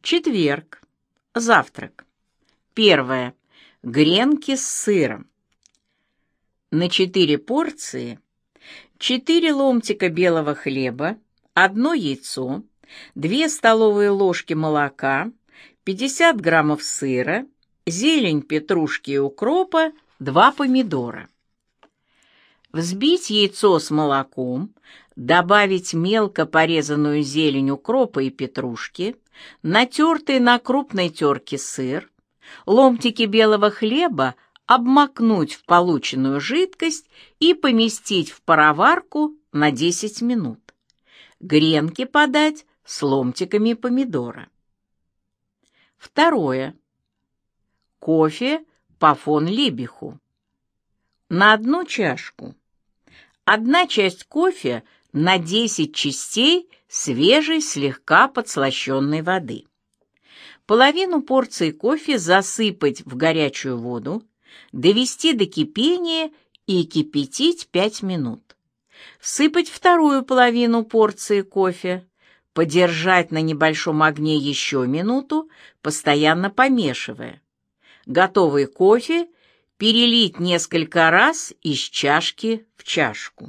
Четверг. Завтрак. Первое. Гренки с сыром. На 4 порции 4 ломтика белого хлеба, 1 яйцо, 2 столовые ложки молока, 50 граммов сыра, зелень петрушки и укропа, 2 помидора. Взбить яйцо с молоком, добавить мелко порезанную зелень укропа и петрушки, натертый на крупной терке сыр, ломтики белого хлеба обмакнуть в полученную жидкость и поместить в пароварку на 10 минут. Гренки подать с ломтиками помидора. Второе. Кофе по фон Либиху. На 1 чашку 1 часть кофе на 10 частей свежей, слегка подслащенной воды. Половину порции кофе засыпать в горячую воду, довести до кипения и кипятить 5 минут. Всыпать вторую половину порции кофе, подержать на небольшом огне еще минуту, постоянно помешивая. Готовый кофе перелить несколько раз из чашки в чашку.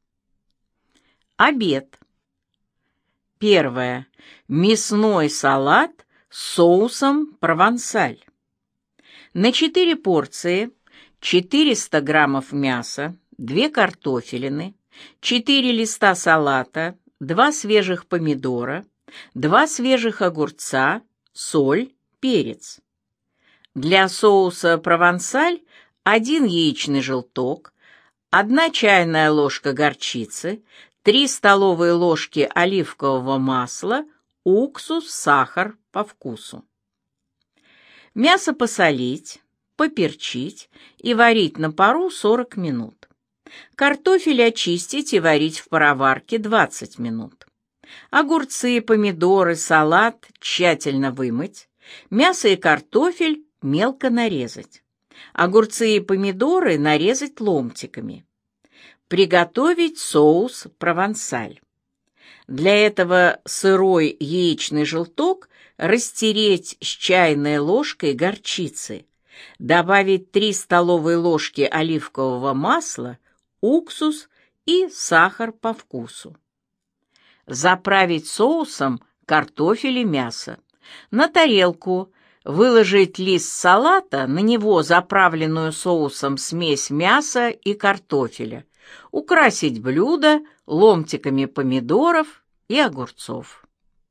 Обед. Первое. Мясной салат с соусом провансаль. На 4 порции 400 граммов мяса, 2 картофелины, 4 листа салата, 2 свежих помидора, 2 свежих огурца, соль, перец. Для соуса провансаль 1 яичный желток, 1 чайная ложка горчицы, 3 столовые ложки оливкового масла, уксус, сахар по вкусу. Мясо посолить, поперчить и варить на пару 40 минут. Картофель очистить и варить в пароварке 20 минут. Огурцы, помидоры, салат тщательно вымыть. Мясо и картофель мелко нарезать. Огурцы и помидоры нарезать ломтиками. Приготовить соус провансаль. Для этого сырой яичный желток растереть с чайной ложкой горчицы, добавить 3 столовые ложки оливкового масла, уксус и сахар по вкусу. Заправить соусом картофель и мясо. На тарелку выложить лист салата, на него заправленную соусом смесь мяса и картофеля. Украсить блюдо ломтиками помидоров и огурцов.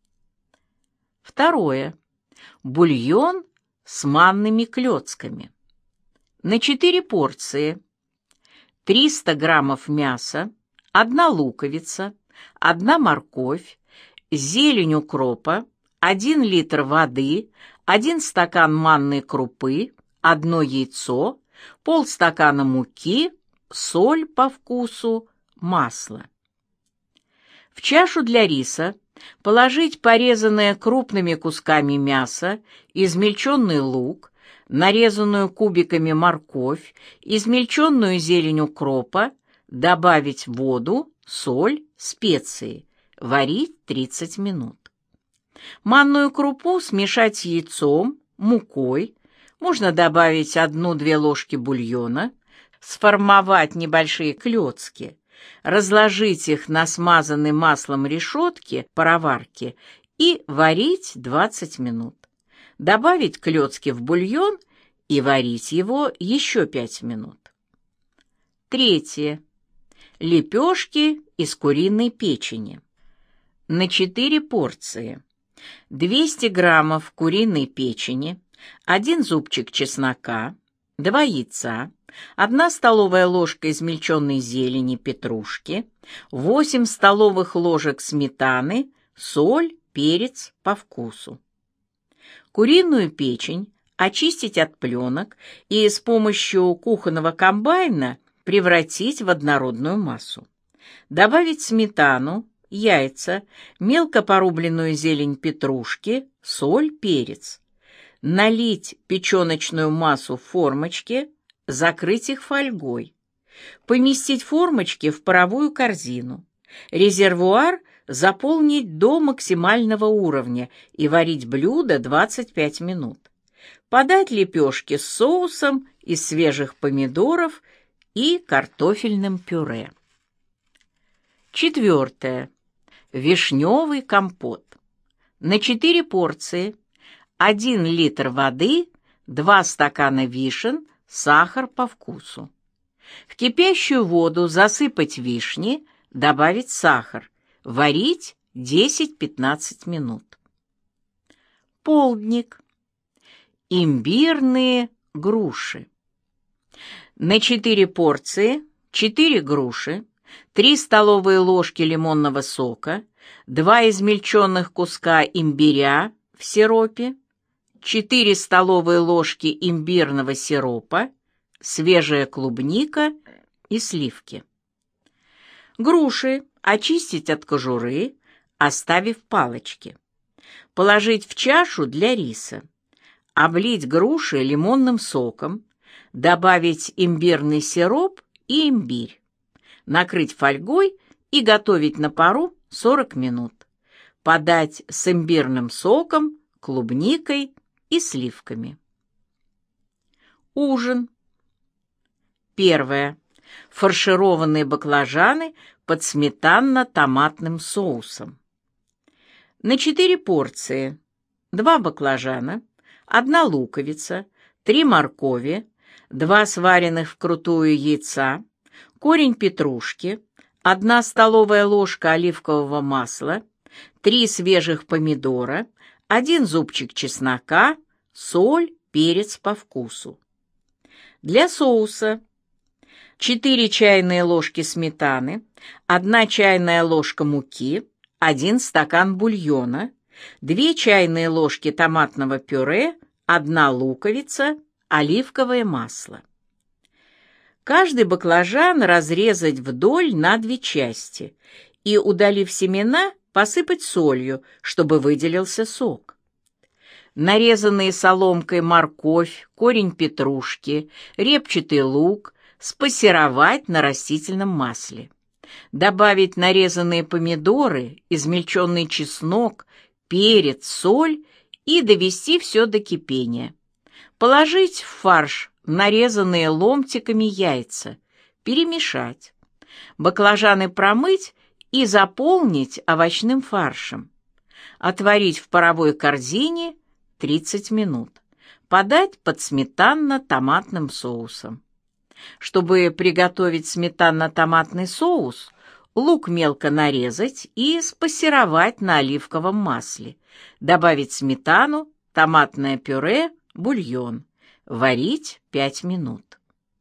Второе. Бульон с манными клёцками. На 4 порции 300 граммов мяса, 1 луковица, 1 морковь, зелень укропа, 1 литр воды, 1 стакан манной крупы, 1 яйцо, полстакана муки, соль по вкусу, масло. В чашу для риса положить порезанное крупными кусками мясо, измельченный лук, нарезанную кубиками морковь, измельченную зелень укропа, добавить воду, соль, специи, варить 30 минут. Манную крупу смешать с яйцом, мукой, можно добавить 1-2 ложки бульона, сформовать небольшие клёцки, разложить их на смазанной маслом решетке пароварки и варить 20 минут. Добавить клёцки в бульон и варить его еще 5 минут. Третье. Лепешки из куриной печени. На 4 порции 200 граммов куриной печени, 1 зубчик чеснока, 2 яйца, 1 столовая ложка измельченной зелени петрушки, 8 столовых ложек сметаны, соль, перец по вкусу. Куриную печень очистить от пленок и с помощью кухонного комбайна превратить в однородную массу. Добавить сметану, яйца, мелко порубленную зелень петрушки, соль, перец. Налить печеночную массу в формочки, закрыть их фольгой. Поместить формочки в паровую корзину. Резервуар заполнить до максимального уровня и варить блюдо 25 минут. Подать лепешки с соусом из свежих помидоров и картофельным пюре. 4. Вишневый компот. На 4 порции 1 литр воды, 2 стакана вишен, сахар по вкусу. В кипящую воду засыпать вишни, добавить сахар, варить 10-15 минут. Полдник. Имбирные груши. На 4 порции 4 груши, 3 столовые ложки лимонного сока, 2 измельченных куска имбиря в сиропе, 4 столовые ложки имбирного сиропа, свежая клубника и сливки. Груши очистить от кожуры, оставив палочки. Положить в чашу для риса. Облить груши лимонным соком, добавить имбирный сироп и имбирь. Накрыть фольгой и готовить на пару 40 минут. Подать с имбирным соком, клубникой и сливками. Ужин. 1. Фаршированные баклажаны под сметанно-томатным соусом. На 4 порции 2 баклажана, 1 луковица, 3 моркови, 2 сваренных вкрутую яйца, корень петрушки, 1 столовая ложка оливкового масла, 3 свежих помидора, 1 зубчик чеснока, соль, перец по вкусу. Для соуса 4 чайные ложки сметаны, 1 чайная ложка муки, 1 стакан бульона, 2 чайные ложки томатного пюре, 1 луковица, оливковое масло. Каждый баклажан разрезать вдоль на 2 части и, удалив семена, посыпать солью, чтобы выделился сок. Нарезанные соломкой морковь, корень петрушки, репчатый лук спассеровать на растительном масле. Добавить нарезанные помидоры, измельченный чеснок, перец, соль и довести все до кипения. Положить в фарш нарезанные ломтиками яйца, перемешать. Баклажаны промыть и заполнить овощным фаршем. Отварить в паровой корзине 30 минут. Подать под сметанно-томатным соусом. Чтобы приготовить сметанно-томатный соус, лук мелко нарезать и спассеровать на оливковом масле. Добавить сметану, томатное пюре, бульон. Варить 5 минут.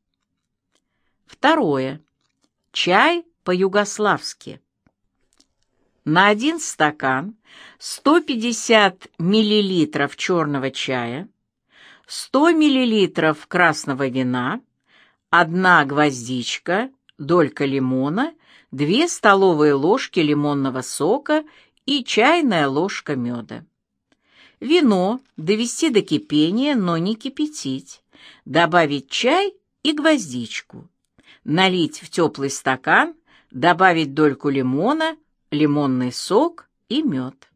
2. Чай по-югославски. На 1 стакан 150 мл черного чая, 100 мл красного вина, 1 гвоздичка, долька лимона, 2 столовые ложки лимонного сока и чайная ложка меда. Вино довести до кипения, но не кипятить. Добавить чай и гвоздичку. Налить в теплый стакан, добавить дольку лимона, лимонный сок и мед.